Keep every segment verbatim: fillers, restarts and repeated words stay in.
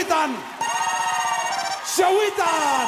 agüitan. Se agüitan.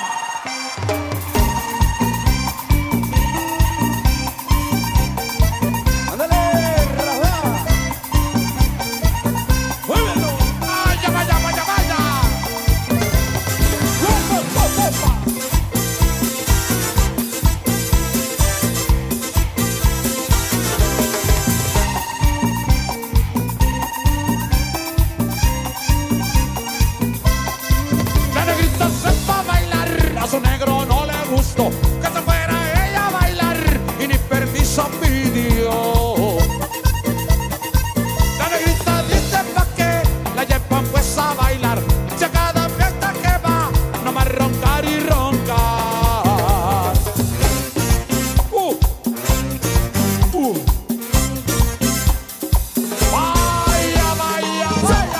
Su negro no le gustó que se fuera ella a bailar y ni permiso pidió. La negrita dice pa' que la llevan pues a bailar, si a cada fiesta que va no más roncar y roncar. Uh, uh. Vaya, vaya, vaya.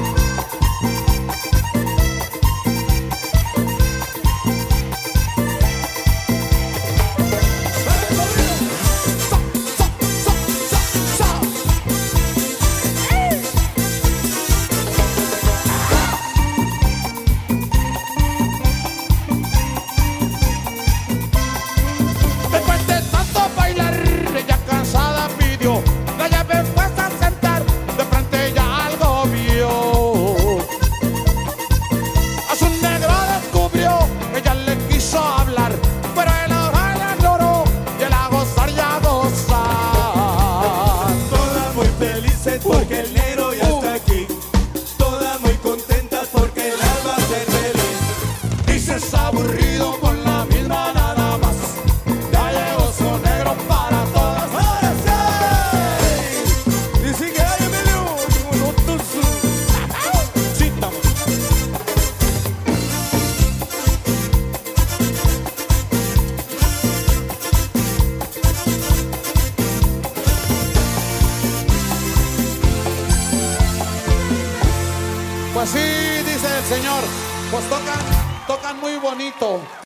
Porque el negro ya está aquí. Todas muy contentas porque el alba va a ser feliz. Dices aburrido con la misma nada más. Ya llegó su negro para todas. ¡Ahora sí! Dice que hay Emilio, como no Sí, estamos. Pues sí, dice el señor, pues tocan, tocan muy bonito.